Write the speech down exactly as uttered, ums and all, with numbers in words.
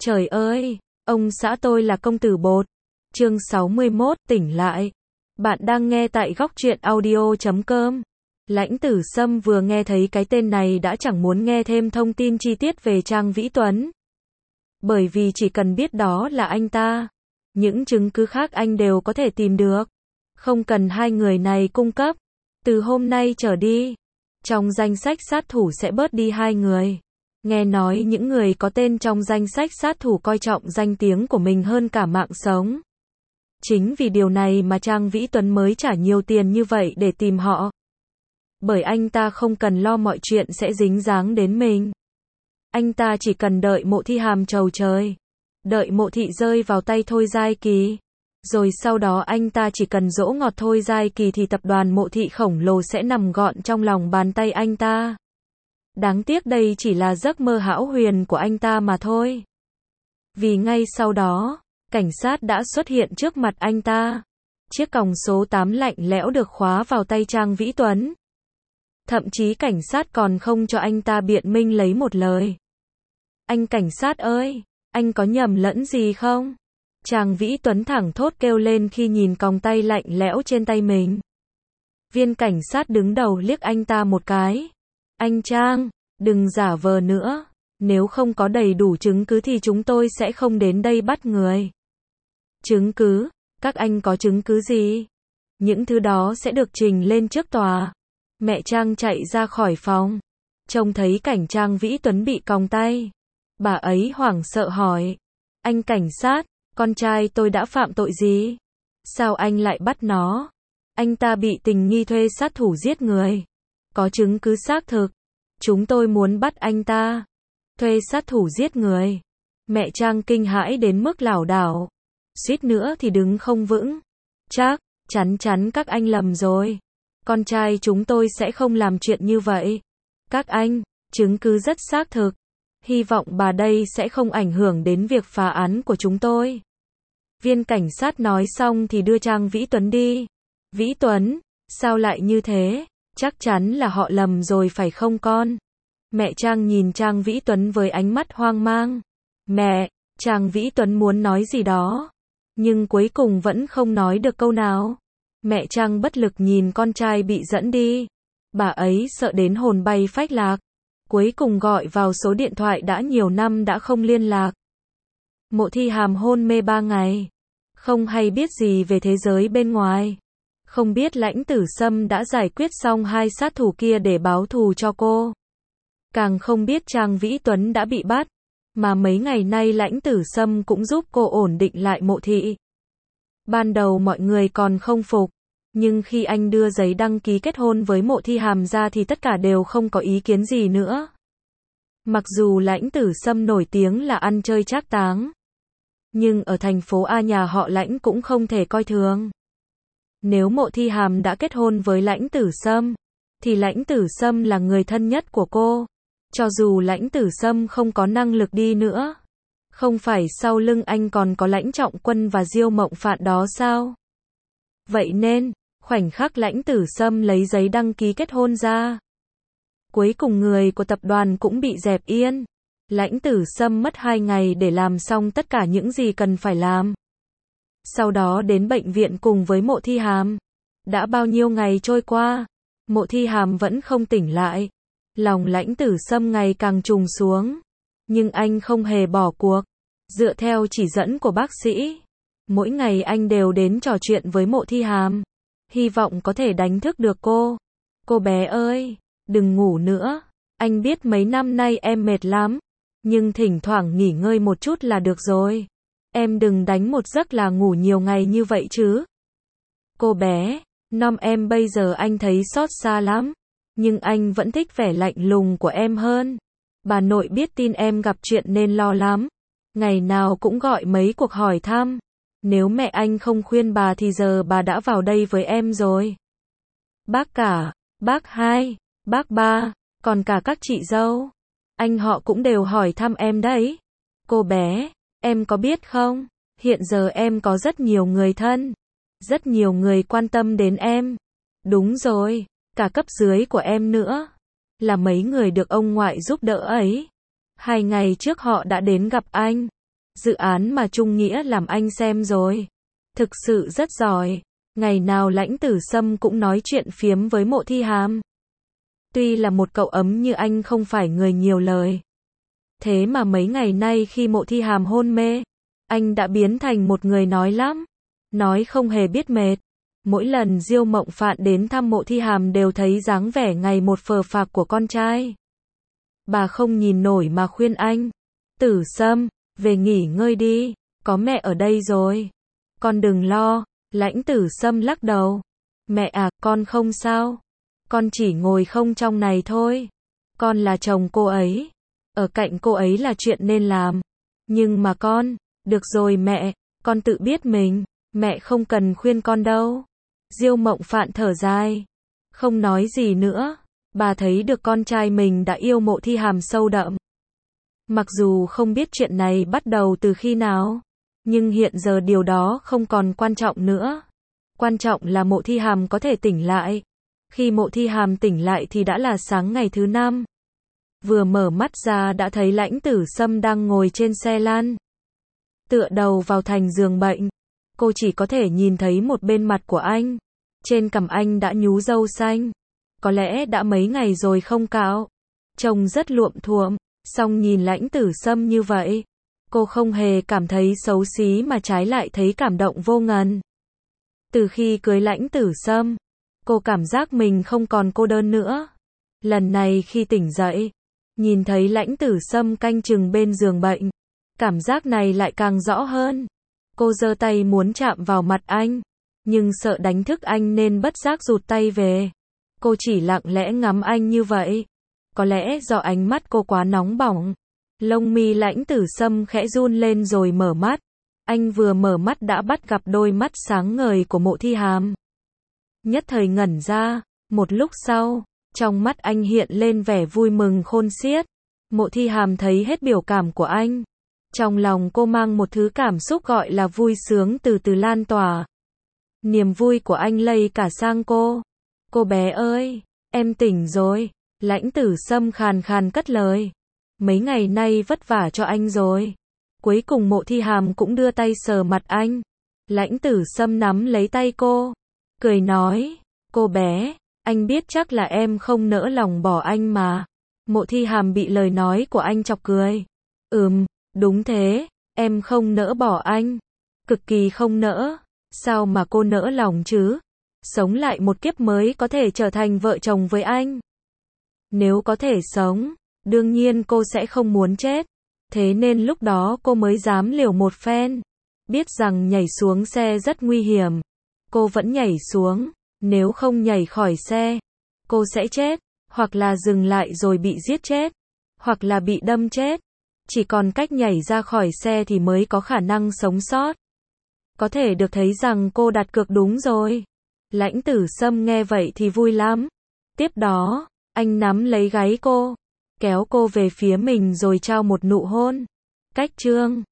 Trời ơi, ông xã tôi là công tử bột. Chương sáu mươi mốt, tỉnh lại. Bạn đang nghe tại góc truyện audio chấm com. Lãnh Tử Sâm vừa nghe thấy cái tên này đã chẳng muốn nghe thêm thông tin chi tiết về Trang Vĩ Tuấn. Bởi vì chỉ cần biết đó là anh ta, những chứng cứ khác anh đều có thể tìm được. Không cần hai người này cung cấp. Từ hôm nay trở đi, trong danh sách sát thủ sẽ bớt đi hai người. Nghe nói những người có tên trong danh sách sát thủ coi trọng danh tiếng của mình hơn cả mạng sống. Chính vì điều này mà Trang Vĩ Tuấn mới trả nhiều tiền như vậy để tìm họ. Bởi anh ta không cần lo mọi chuyện sẽ dính dáng đến mình. Anh ta chỉ cần đợi Mộ Thi Hàm trầu trời. Đợi Mộ Thị rơi vào tay Thôi Giai Kỳ. Rồi sau đó anh ta chỉ cần dỗ ngọt Thôi Giai Kỳ thì tập đoàn Mộ Thị khổng lồ sẽ nằm gọn trong lòng bàn tay anh ta. Đáng tiếc đây chỉ là giấc mơ hão huyền của anh ta mà thôi. Vì ngay sau đó, cảnh sát đã xuất hiện trước mặt anh ta. Chiếc còng số tám lạnh lẽo được khóa vào tay Trang Vĩ Tuấn. Thậm chí cảnh sát còn không cho anh ta biện minh lấy một lời. Anh cảnh sát ơi, anh có nhầm lẫn gì không? Trang Vĩ Tuấn thẳng thốt kêu lên khi nhìn còng tay lạnh lẽo trên tay mình. Viên cảnh sát đứng đầu liếc anh ta một cái. Anh Trang, đừng giả vờ nữa. Nếu không có đầy đủ chứng cứ thì chúng tôi sẽ không đến đây bắt người. Chứng cứ? Các anh có chứng cứ gì? Những thứ đó sẽ được trình lên trước tòa. Mẹ Trang chạy ra khỏi phòng. Trông thấy cảnh Trang Vĩ Tuấn bị còng tay. Bà ấy hoảng sợ hỏi. Anh cảnh sát, con trai tôi đã phạm tội gì? Sao anh lại bắt nó? Anh ta bị tình nghi thuê sát thủ giết người. Có chứng cứ xác thực. Chúng tôi muốn bắt anh ta. Thuê sát thủ giết người. Mẹ Trang kinh hãi đến mức lảo đảo. Suýt nữa thì đứng không vững. Chắc, chắn chắn các anh lầm rồi. Con trai chúng tôi sẽ không làm chuyện như vậy. Các anh, chứng cứ rất xác thực. Hy vọng bà đây sẽ không ảnh hưởng đến việc phá án của chúng tôi. Viên cảnh sát nói xong thì đưa Trang Vĩ Tuấn đi. Vĩ Tuấn, sao lại như thế? Chắc chắn là họ lầm rồi phải không con? Mẹ Trang nhìn Trang Vĩ Tuấn với ánh mắt hoang mang. Mẹ, Trang Vĩ Tuấn muốn nói gì đó. Nhưng cuối cùng vẫn không nói được câu nào. Mẹ Trang bất lực nhìn con trai bị dẫn đi. Bà ấy sợ đến hồn bay phách lạc. Cuối cùng gọi vào số điện thoại đã nhiều năm đã không liên lạc. Mộ Thi Hàm hôn mê ba ngày. Không hay biết gì về thế giới bên ngoài. Không biết Lãnh Tử Sâm đã giải quyết xong hai sát thủ kia để báo thù cho cô. Càng không biết Trang Vĩ Tuấn đã bị bắt. Mà mấy ngày nay Lãnh Tử Sâm cũng giúp cô ổn định lại Mộ Thị. Ban đầu mọi người còn không phục. Nhưng khi anh đưa giấy đăng ký kết hôn với Mộ Thi Hàm ra thì tất cả đều không có ý kiến gì nữa. Mặc dù Lãnh Tử Sâm nổi tiếng là ăn chơi trác táng. Nhưng ở thành phố A nhà họ Lãnh cũng không thể coi thường. Nếu Mộ Thi Hàm đã kết hôn với Lãnh Tử Sâm, thì Lãnh Tử Sâm là người thân nhất của cô. Cho dù Lãnh Tử Sâm không có năng lực đi nữa. Không phải sau lưng anh còn có Lãnh Trọng Quân và Diêu Mộng Phạn đó sao? Vậy nên, khoảnh khắc Lãnh Tử Sâm lấy giấy đăng ký kết hôn ra. Cuối cùng người của tập đoàn cũng bị dẹp yên. Lãnh Tử Sâm mất hai ngày để làm xong tất cả những gì cần phải làm. Sau đó đến bệnh viện cùng với Mộ Thi Hàm. Đã bao nhiêu ngày trôi qua, Mộ Thi Hàm vẫn không tỉnh lại. Lòng Lãnh Tử Sâm ngày càng trùng xuống. Nhưng anh không hề bỏ cuộc. Dựa theo chỉ dẫn của bác sĩ, mỗi ngày anh đều đến trò chuyện với Mộ Thi Hàm. Hy vọng có thể đánh thức được cô. Cô bé ơi, đừng ngủ nữa. Anh biết mấy năm nay em mệt lắm. Nhưng thỉnh thoảng nghỉ ngơi một chút là được rồi. Em đừng đánh một giấc là ngủ nhiều ngày như vậy chứ. Cô bé, nom em bây giờ anh thấy xót xa lắm. Nhưng anh vẫn thích vẻ lạnh lùng của em hơn. Bà nội biết tin em gặp chuyện nên lo lắm. Ngày nào cũng gọi mấy cuộc hỏi thăm. Nếu mẹ anh không khuyên bà thì giờ bà đã vào đây với em rồi. Bác cả, bác hai, bác ba, còn cả các chị dâu. Anh họ cũng đều hỏi thăm em đấy. Cô bé, em có biết không? Hiện giờ em có rất nhiều người thân. Rất nhiều người quan tâm đến em. Đúng rồi, cả cấp dưới của em nữa. Là mấy người được ông ngoại giúp đỡ ấy. Hai ngày trước họ đã đến gặp anh. Dự án mà Trung Nghĩa làm anh xem rồi. Thực sự rất giỏi. Ngày nào Lãnh Tử Sâm cũng nói chuyện phiếm với Mộ Thi Hàm. Tuy là một cậu ấm như anh không phải người nhiều lời. Thế mà mấy ngày nay khi Mộ Thi Hàm hôn mê, anh đã biến thành một người nói lắm. Nói không hề biết mệt. Mỗi lần Diêu Mộng Phạn đến thăm Mộ Thi Hàm đều thấy dáng vẻ ngày một phờ phạc của con trai. Bà không nhìn nổi mà khuyên anh. Tử Sâm, về nghỉ ngơi đi, có mẹ ở đây rồi. Con đừng lo. Lãnh Tử Sâm lắc đầu. Mẹ à, con không sao. Con chỉ ngồi không trong này thôi. Con là chồng cô ấy. Ở cạnh cô ấy là chuyện nên làm. Nhưng mà con, được rồi mẹ, con tự biết mình. Mẹ không cần khuyên con đâu. Diêu Mộng Phạn thở dài. Không nói gì nữa. Bà thấy được con trai mình đã yêu Mộ Thi Hàm sâu đậm. Mặc dù không biết chuyện này bắt đầu từ khi nào, nhưng hiện giờ điều đó không còn quan trọng nữa. Quan trọng là Mộ Thi Hàm có thể tỉnh lại. Khi Mộ Thi Hàm tỉnh lại thì đã là sáng ngày thứ năm. Vừa mở mắt ra đã thấy Lãnh Tử Sâm đang ngồi trên xe lăn, tựa đầu vào thành giường bệnh. Cô chỉ có thể nhìn thấy một bên mặt của anh. Trên cằm anh đã nhú râu xanh. Có lẽ đã mấy ngày rồi không cạo. Trông rất luộm thuộm. Song nhìn Lãnh Tử Sâm như vậy, cô không hề cảm thấy xấu xí mà trái lại thấy cảm động vô ngần. Từ khi cưới Lãnh Tử Sâm, cô cảm giác mình không còn cô đơn nữa. Lần này khi tỉnh dậy, nhìn thấy Lãnh Tử Sâm canh chừng bên giường bệnh, cảm giác này lại càng rõ hơn. Cô giơ tay muốn chạm vào mặt anh, nhưng sợ đánh thức anh nên bất giác rụt tay về. Cô chỉ lặng lẽ ngắm anh như vậy. Có lẽ do ánh mắt cô quá nóng bỏng. Lông mi Lãnh Tử Sâm khẽ run lên rồi mở mắt. Anh vừa mở mắt đã bắt gặp đôi mắt sáng ngời của Mộ Thi Hàm. Nhất thời ngẩn ra, một lúc sau, trong mắt anh hiện lên vẻ vui mừng khôn xiết. Mộ Thi Hàm thấy hết biểu cảm của anh. Trong lòng cô mang một thứ cảm xúc gọi là vui sướng từ từ lan tỏa. Niềm vui của anh lây cả sang cô. Cô bé ơi, em tỉnh rồi. Lãnh Tử Sâm khàn khàn cất lời. Mấy ngày nay vất vả cho anh rồi. Cuối cùng Mộ Thi Hàm cũng đưa tay sờ mặt anh. Lãnh Tử Sâm nắm lấy tay cô, cười nói, cô bé, anh biết chắc là em không nỡ lòng bỏ anh mà. Mộ Thi Hàm bị lời nói của anh chọc cười. Ừm, đúng thế, em không nỡ bỏ anh. Cực kỳ không nỡ. Sao mà cô nỡ lòng chứ? Sống lại một kiếp mới có thể trở thành vợ chồng với anh. Nếu có thể sống, đương nhiên cô sẽ không muốn chết. Thế nên lúc đó cô mới dám liều một phen. Biết rằng nhảy xuống xe rất nguy hiểm. Cô vẫn nhảy xuống. Nếu không nhảy khỏi xe, cô sẽ chết. Hoặc là dừng lại rồi bị giết chết. Hoặc là bị đâm chết. Chỉ còn cách nhảy ra khỏi xe thì mới có khả năng sống sót. Có thể được thấy rằng cô đặt cược đúng rồi. Lãnh Tử Sâm nghe vậy thì vui lắm. Tiếp đó, anh nắm lấy gáy cô, kéo cô về phía mình rồi trao một nụ hôn. Cách chương